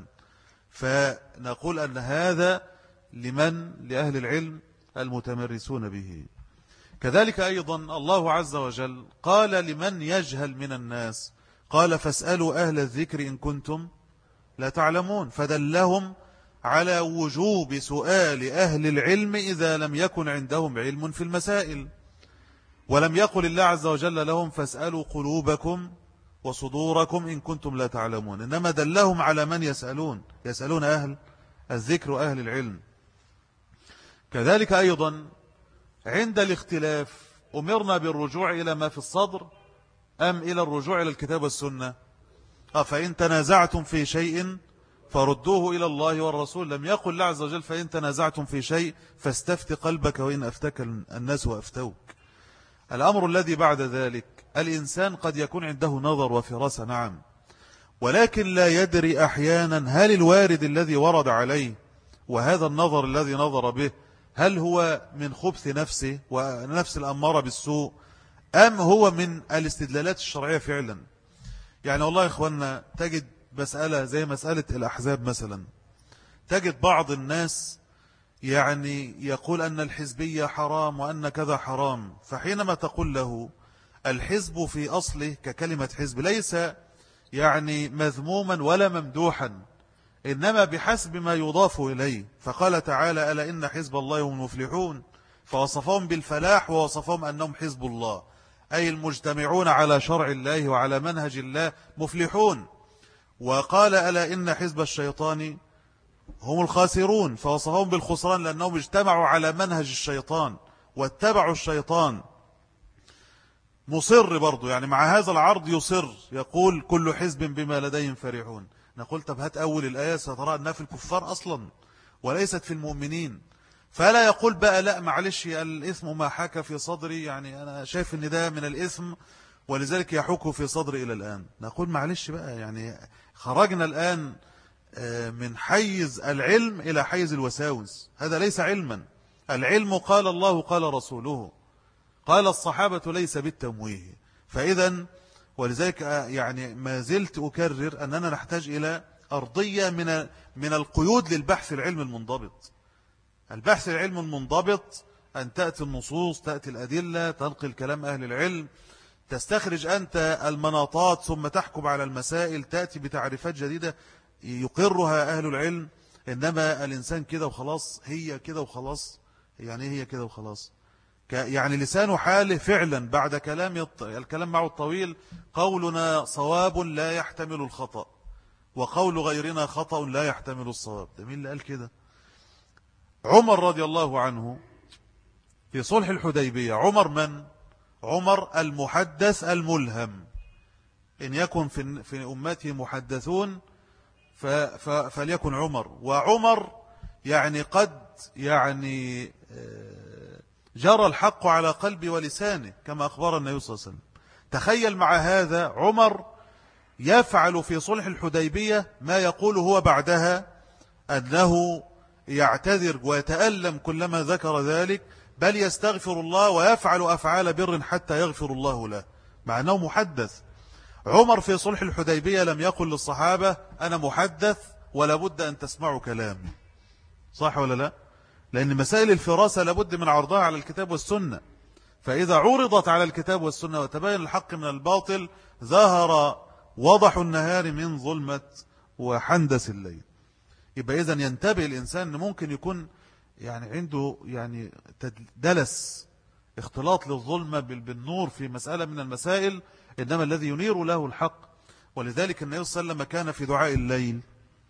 فنقول أن هذا لمن لأهل العلم المتمرسون به. كذلك أيضا الله عز وجل قال لمن يجهل من الناس، قال: فاسألوا أهل الذكر إن كنتم لا تعلمون، فدلهم على وجوب سؤال أهل العلم إذا لم يكن عندهم علم في المسائل. ولم يقل الله عز وجل لهم: فاسألوا قلوبكم وصدوركم إن كنتم لا تعلمون، إنما دلهم على من يسألون، يسألون أهل الذكر وأهل العلم. كذلك أيضا عند الاختلاف أمرنا بالرجوع إلى ما في الصدر أم إلى الرجوع إلى الكتاب والسنة؟ فإن تنازعتم في شيء فردوه إلى الله والرسول. لم يقل الله عز وجل: فإن تنازعتم في شيء فاستفت قلبك وإن أفتك الناس وأفتوك. الأمر الذي بعد ذلك، الإنسان قد يكون عنده نظر وفراسة، نعم، ولكن لا يدري أحيانا هل الوارد الذي ورد عليه وهذا النظر الذي نظر به هل هو من خبث نفسه ونفس الأمارة بالسوء، أم هو من الاستدلالات الشرعية فعلا. يعني والله يا إخوانا تجد مسألة زي مسألة الأحزاب مثلا، تجد بعض الناس يعني يقول أن الحزبية حرام وأن كذا حرام، فحينما تقول له الحزب في أصله ككلمة حزب ليس يعني مذموما ولا ممدوحا، إنما بحسب ما يضاف إليه. فقال تعالى: ألا إن حزب الله هم المفلحون، فوصفهم بالفلاح ووصفهم أنهم حزب الله، أي المجتمعون على شرع الله وعلى منهج الله مفلحون. وقال: ألا إن حزب الشيطان هم الخاسرون، فوصفهم بالخسران لأنهم اجتمعوا على منهج الشيطان واتبعوا الشيطان. مصر برضو يعني مع هذا العرض يصر يقول: كل حزب بما لديهم فرحون. نقول طب هات أول الآية سترى أنها في الكفار أصلا وليست في المؤمنين. فلا يقول بقى لا معلش الإثم ما حاك في صدري، يعني أنا شايف أن ده من الإثم ولذلك يحوك في صدري إلى الآن. نقول معلش بقى، يعني خرجنا الآن من حيز العلم إلى حيز الوساوس، هذا ليس علما. العلم قال الله قال رسوله قال الصحابة ليس بالتمويه. فإذا ولذلك يعني ما زلت أكرر أننا نحتاج إلى أرضية من من القيود للبحث العلم المنضبط. البحث العلم المنضبط أن تأتي النصوص، تأتي الأدلة، تنقل كلام أهل العلم، تستخرج أنت المناطات ثم تحكم على المسائل، تأتي بتعريفات جديدة يقرها أهل العلم. إنما الإنسان كده وخلاص، هي كده وخلاص، يعني هي كده وخلاص، يعني لسان حاله فعلا بعد كلام الكلام معه الطويل قولنا صواب لا يحتمل الخطأ وقول غيرنا خطأ لا يحتمل الصواب. ده مين اللي قال كده؟ عمر رضي الله عنه في صلح الحديبية. عمر من؟ عمر المحدث الملهم. إن يكن في في أمته محدثون فليكن عمر. وعمر يعني قد يعني جرى الحق على قلبي ولسانه كما أخبر النبي صلى الله عليه وسلم. تخيل مع هذا عمر يفعل في صلح الحديبية ما يقول هو بعدها أنه يعتذر ويتألم كلما ذكر ذلك، بل يستغفر الله ويفعل أفعال بر حتى يغفر الله له، مع أنه محدث. عمر في صلح الحديبية لم يقل للصحابة أنا محدث ولا بد أن تسمعوا كلامي، صح ولا لا؟ لأن مسائل الفراسة لابد من عرضها على الكتاب والسنة، فإذا عرضت على الكتاب والسنة وتبين الحق من الباطل ظهر وضح النهار من ظلمة وحندس الليل. يبقى إذن ينتبه الإنسان أنه ممكن يكون يعني عنده يعني دلس، اختلاط للظلمة بالنور في مسألة من المسائل، إنما الذي ينير له الحق. ولذلك النبي صلى الله عليه وسلم كان في دعاء الليل،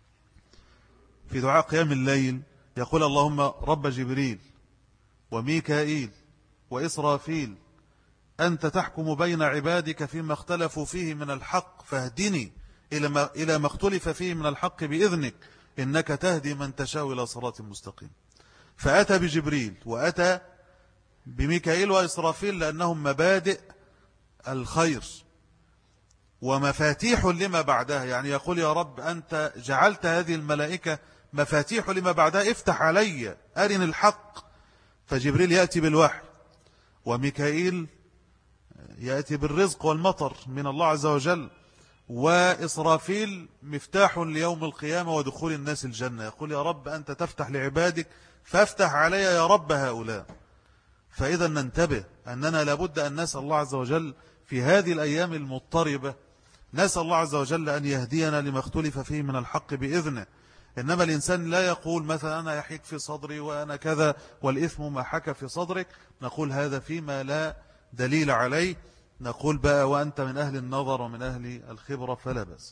في دعاء قيام الليل يقول اللهم رب جبريل وميكائيل وإسرافيل أنت تحكم بين عبادك فيما اختلفوا فيه من الحق فاهدني إلى ما, إلى ما اختلف فيه من الحق بإذنك إنك تهدي من تشاء إلى صراط مستقيم. فأتى بجبريل وأتى بميكائيل وإسرافيل لأنهم مبادئ الخير ومفاتيح لما بعدها، يعني يقول يا رب أنت جعلت هذه الملائكة مفاتيح لما بعدها، افتح علي أرن الحق. فجبريل يأتي بالوحي وميكائيل يأتي بالرزق والمطر من الله عز وجل، وإسرافيل مفتاح ليوم القيامة ودخول الناس الجنة، يقول يا رب أنت تفتح لعبادك فافتح علي يا رب هؤلاء. فإذا ننتبه أننا لابد أن نسأل الله عز وجل في هذه الأيام المضطربة، نسأل الله عز وجل أن يهدينا لما اختلف فيه من الحق بإذنه. إنما الإنسان لا يقول مثلا أنا يحيك في صدري وأنا كذا والإثم ما حك في صدرك، نقول هذا فيما لا دليل عليه، نقول بقى وأنت من أهل النظر ومن أهل الخبرة فلا بأس.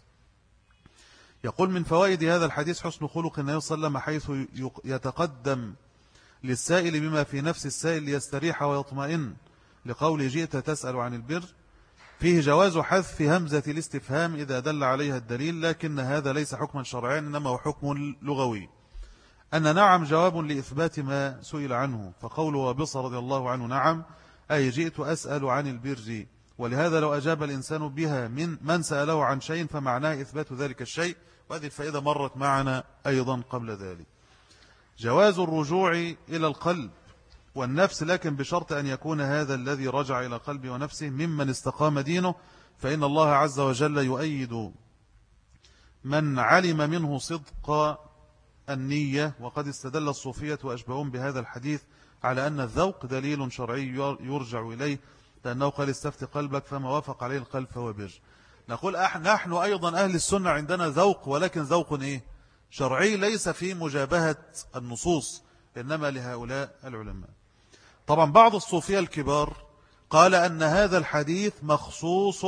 يقول من فوائد هذا الحديث حسن خلق النبي صلى الله عليه وسلم حيث يتقدم للسائل بما في نفس السائل ليستريح ويطمئن، لقول جئت تسأل عن البر. فيه جواز حذف همزة الاستفهام إذا دل عليها الدليل، لكن هذا ليس حكما شرعيا إنما هو حكم لغوي، أن نعم جواب لإثبات ما سئل عنه، فقول وابص رضي الله عنه نعم أي جئت أسأل عن البر، ولهذا لو أجاب الإنسان بها من من سأله عن شيء فمعناه إثبات ذلك الشيء، وهذه الفائدة مرت معنا أيضا قبل ذلك. جواز الرجوع إلى القلب والنفس، لكن بشرط أن يكون هذا الذي رجع إلى قلبه ونفسه ممن استقام دينه، فإن الله عز وجل يؤيد من علم منه صدق النية. وقد استدل الصوفية وأشبههم بهذا الحديث على أن الذوق دليل شرعي يرجع إليه، لأنه قال استفت قلبك فما وافق عليه القلب فهو بر. نقول نحن أيضا أهل السنة عندنا ذوق، ولكن ذوق إيه؟ شرعي، ليس في مجابهة النصوص، إنما لهؤلاء العلماء. طبعا بعض الصوفية الكبار قال أن هذا الحديث مخصوص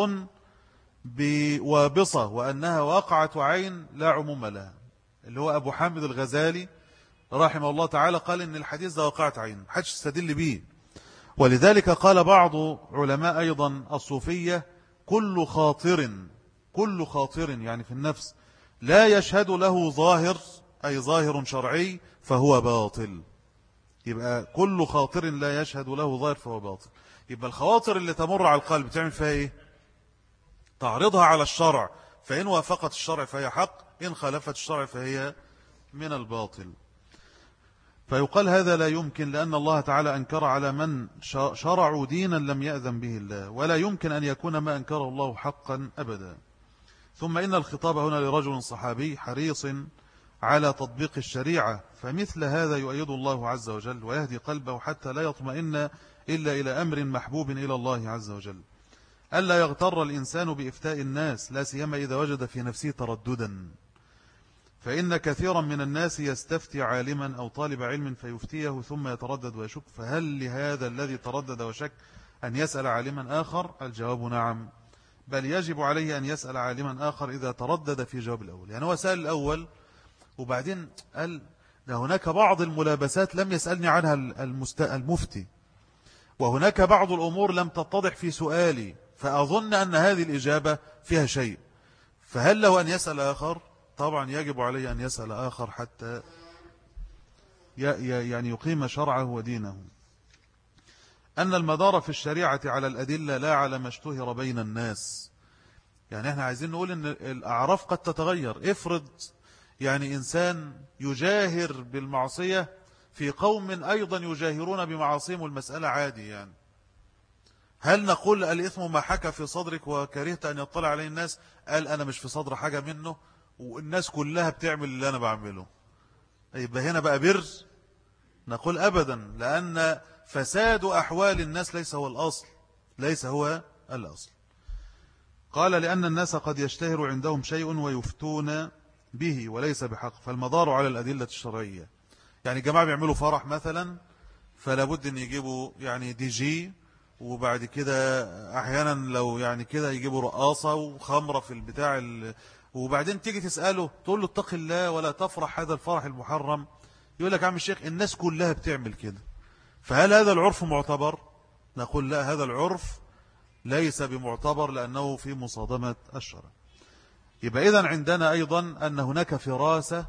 بوابصة وأنها واقعة عين لا عموم لها، اللي هو أبو حامد الغزالي رحمه الله تعالى قال إن الحديث ده واقعة عين محدش استدل به. ولذلك قال بعض علماء أيضا الصوفية كل خاطر كل خاطر يعني في النفس لا يشهد له ظاهر أي ظاهر شرعي فهو باطل. يبقى كل خاطر لا يشهد له ظاهر فهو باطل. يبقى الخواطر اللي تمر على القلب تعمل فيها إيه؟ تعرضها على الشرع، فإن وافقت الشرع فهي حق، إن خالفت الشرع فهي من الباطل. فيقال هذا لا يمكن، لأن الله تعالى أنكر على من شرعوا دينا لم يأذن به الله، ولا يمكن أن يكون ما أنكره الله حقا أبدا. ثم إن الخطاب هنا لرجل صحابي حريص على تطبيق الشريعة، فمثل هذا يؤيد الله عز وجل ويهدي قلبه حتى لا يطمئن إلا إلى أمر محبوب إلى الله عز وجل. ألا يغتر الإنسان بإفتاء الناس، لا سيما إذا وجد في نفسه ترددا، فإن كثيرا من الناس يستفتي عالما أو طالب علم فيفتيه ثم يتردد ويشك، فهل لهذا الذي تردد وشك أن يسأل عالما آخر؟ الجواب نعم، بل يجب عليه أن يسأل عالما آخر إذا تردد في جواب الأول. يعني هو سأل الأول وبعدين قال ده هناك بعض الملابسات لم يسألني عنها المفتي، وهناك بعض الأمور لم تتضح في سؤالي، فأظن أن هذه الإجابة فيها شيء، فهل له أن يسأل آخر؟ طبعا يجب عليه أن يسأل آخر حتى يعني يقيم شرعه ودينه. أن المدار في الشريعة على الأدلة لا على ما اشتهر بين الناس. يعني احنا عايزين نقول أن الأعراف قد تتغير. افرض يعني إنسان يجاهر بالمعصية في قوم أيضا يجاهرون بمعاصيهم، المسألة عادي، يعني هل نقول الإثم ما حكى في صدرك وكرهت أن يطلع عليه الناس؟ قال أنا مش في صدر حاجة منه والناس كلها بتعمل اللي أنا بعمله، يبقى هنا بقى بر؟ نقول أبدا، لأن فساد أحوال الناس ليس هو الأصل، ليس هو الأصل. قال لأن الناس قد يشتهر عندهم شيء ويفتون به وليس بحق، فالمدار على الأدلة الشرعية. يعني جماعة بيعملوا فرح مثلا، فلا بد أن يجيبوا يعني دي جي، وبعد كده أحيانا لو يعني كده يجيبوا رقاصة وخمرة في البتاع، وبعدين تيجي تسأله تقول له اتق الله ولا تفرح هذا الفرح المحرم، يقول لك عم الشيخ الناس كلها بتعمل كده، فهل هذا العرف معتبر؟ نقول لا، هذا العرف ليس بمعتبر لأنه في مصادمة الشرع. يبقى إذن عندنا أيضا أن هناك فراسة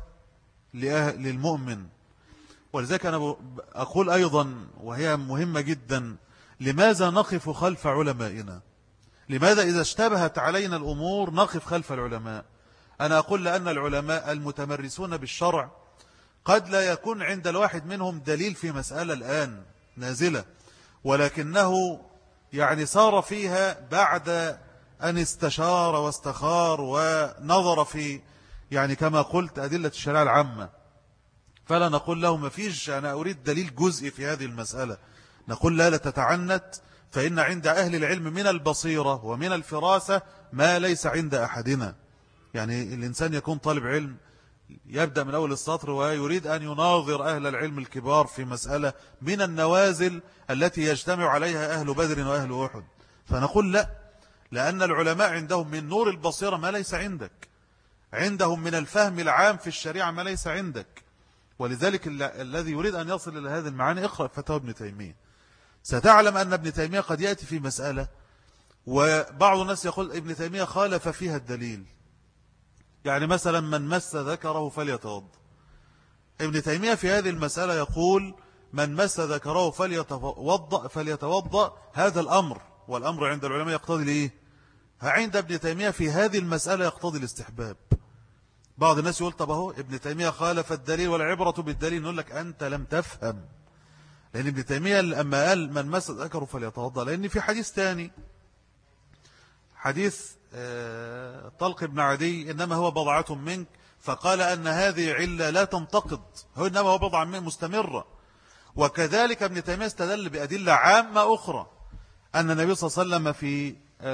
للمؤمن. ولذلك أنا أقول أيضا وهي مهمة جدا، لماذا نقف خلف علمائنا؟ لماذا إذا اشتبهت علينا الأمور نقف خلف العلماء؟ أنا أقول لأن العلماء المتمرسون بالشرع قد لا يكون عند الواحد منهم دليل في مسألة الآن نازلة، ولكنه يعني صار فيها بعد أن استشار واستخار ونظر في يعني كما قلت أدلة الشريعة العامة، فلا نقول له ما فيش أنا أريد دليل جزئي في هذه المسألة. نقول لا، لا تتعنت، فإن عند أهل العلم من البصيرة ومن الفراسة ما ليس عند أحدنا. يعني الإنسان يكون طالب علم يبدأ من أول السطر ويريد أن يناظر أهل العلم الكبار في مسألة من النوازل التي يجتمع عليها أهل بدر وأهل أحد، فنقول لا، لأن العلماء عندهم من نور البصيرة ما ليس عندك، عندهم من الفهم العام في الشريعة ما ليس عندك. ولذلك الذي يريد أن يصل إلى هذه المعاني اقرأ فتاوى ابن تيمية، ستعلم أن ابن تيمية قد يأتي في مسألة وبعض الناس يقول ابن تيمية خالف فيها الدليل. يعني مثلا من مس ذكره فليتوضأ، ابن تيمية في هذه المسألة يقول من مس ذكره فليتوضأ فليتوضأ هذا الأمر، والأمر عند العلماء يقتضي لإيه؟ عند ابن تيمية في هذه المسألة يقتضي الاستحباب. بعض الناس يقول طب اهو ابن تيمية خالف الدليل والعبرة بالدليل، نقول لك أنت لم تفهم، لأن ابن تيمية لما قال من مس ذكره فليتوضأ، لأن في حديث تاني، حديث طلق بن عدي إنما هو بضعة منك، فقال أن هذه علة لا تنتقض، هو إنما هو بضعة منك مستمرة. وكذلك ابن تيمية استدل بأدلة عامة أخرى، أن النبي صلى الله عليه وسلم في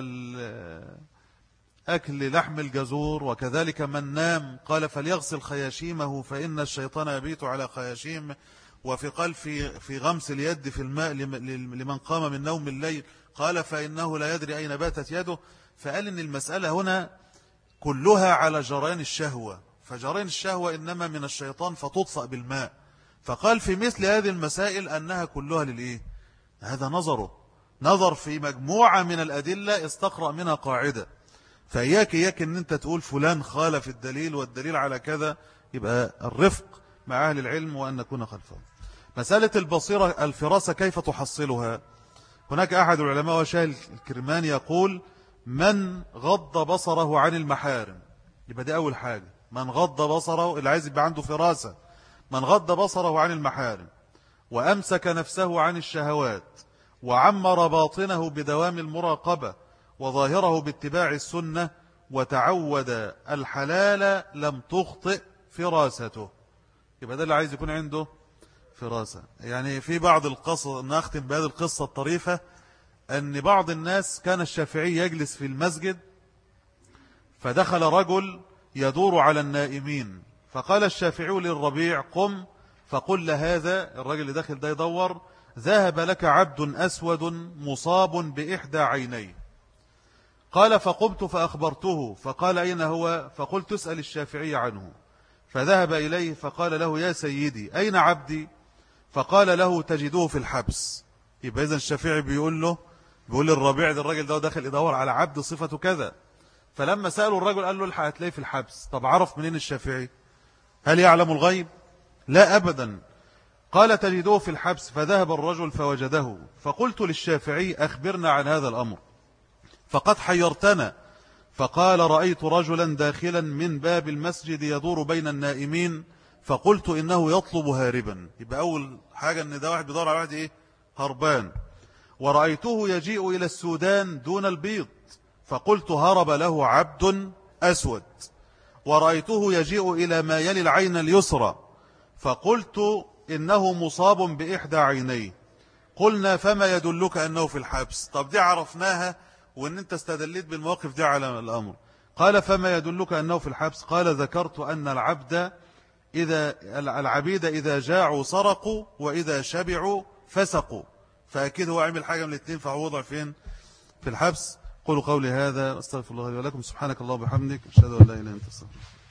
أكل لحم الجزور، وكذلك من نام قال فليغسل خياشيمه فإن الشيطان يبيت على خياشيم، وفي قال في في غمس اليد في الماء لمن قام من نوم الليل قال فإنه لا يدري أين باتت يده. فقال إن المسألة هنا كلها على جريان الشهوة، فجريان الشهوة إنما من الشيطان فتطفأ بالماء، فقال في مثل هذه المسائل أنها كلها للإيه؟ هذا نظره، نظر في مجموعة من الأدلة استقرأ منها قاعدة، فإياك إياك أن أنت تقول فلان خالف الدليل والدليل على كذا، يبقى الرفق مع أهل العلم وأن نكون خلفهم. مسألة البصيرة الفراسة كيف تحصلها؟ هناك أحد العلماء وشاه الكرماني يقول من غض بصره عن المحارم، يبقى دي أول حاجة، من غض بصره اللي عايز يبقى عنده فراسة، من غض بصره عن المحارم وأمسك نفسه عن الشهوات وعمر باطنه بدوام المراقبة وظاهره باتباع السنة وتعود الحلال لم تخطئ فراسته. يبقى ده اللي عايز يكون عنده فراسة. يعني في بعض القصة، نختم بهذه القصة الطريفة، أن بعض الناس كان الشافعي يجلس في المسجد فدخل رجل يدور على النائمين، فقال الشافعي للربيع قم فقل لهذا الرجل اللي داخل ده يدور ذهب لك عبد أسود مصاب بإحدى عينيه. قال فقمت فأخبرته فقال أين هو؟ فقلت اسأل الشافعي عنه. فذهب إليه فقال له يا سيدي أين عبدي؟ فقال له تجده في الحبس. يبقى إذن الشافعي بيقول له بيقول للربيع ده الراجل ده داخل يدور على عبد صفته كذا. فلما سألوا الرجل قال له الحق هتلاقيه في الحبس. طب عرف منين الشافعي؟ هل يعلم الغيب؟ لا أبدا. قال تجده في الحبس. فذهب الرجل فوجده. فقلت للشافعي أخبرنا عن هذا الأمر فقد حيرتنا. فقال رأيت رجلا داخلا من باب المسجد يدور بين النائمين فقلت إنه يطلب هاربا. يبقى أول حاجة أن ده واحد بيدور على واحد إيه؟ هربان. ورأيته يجيء إلى السودان دون البيض فقلت هرب له عبد أسود. ورأيته يجيء إلى ما يلي العين اليسرى فقلت إنه مصاب بإحدى عينيه. قلنا فما يدلك أنه في الحبس؟ طب دي عرفناها وأن أنت استدلت بالمواقف دي على الأمر. قال فما يدلك أنه في الحبس؟ قال ذكرت أن العبد إذا العبيد إذا جاعوا سرقوا وإذا شبعوا فسقوا، فأكيد هو عمل حاجة من الاثنين فهو وضع فين؟ في الحبس. قولوا قولي هذا استغفر الله لي ولكم. سبحانك الله وبحمدك أشهد أن لا إله إلا أنت استغفرك.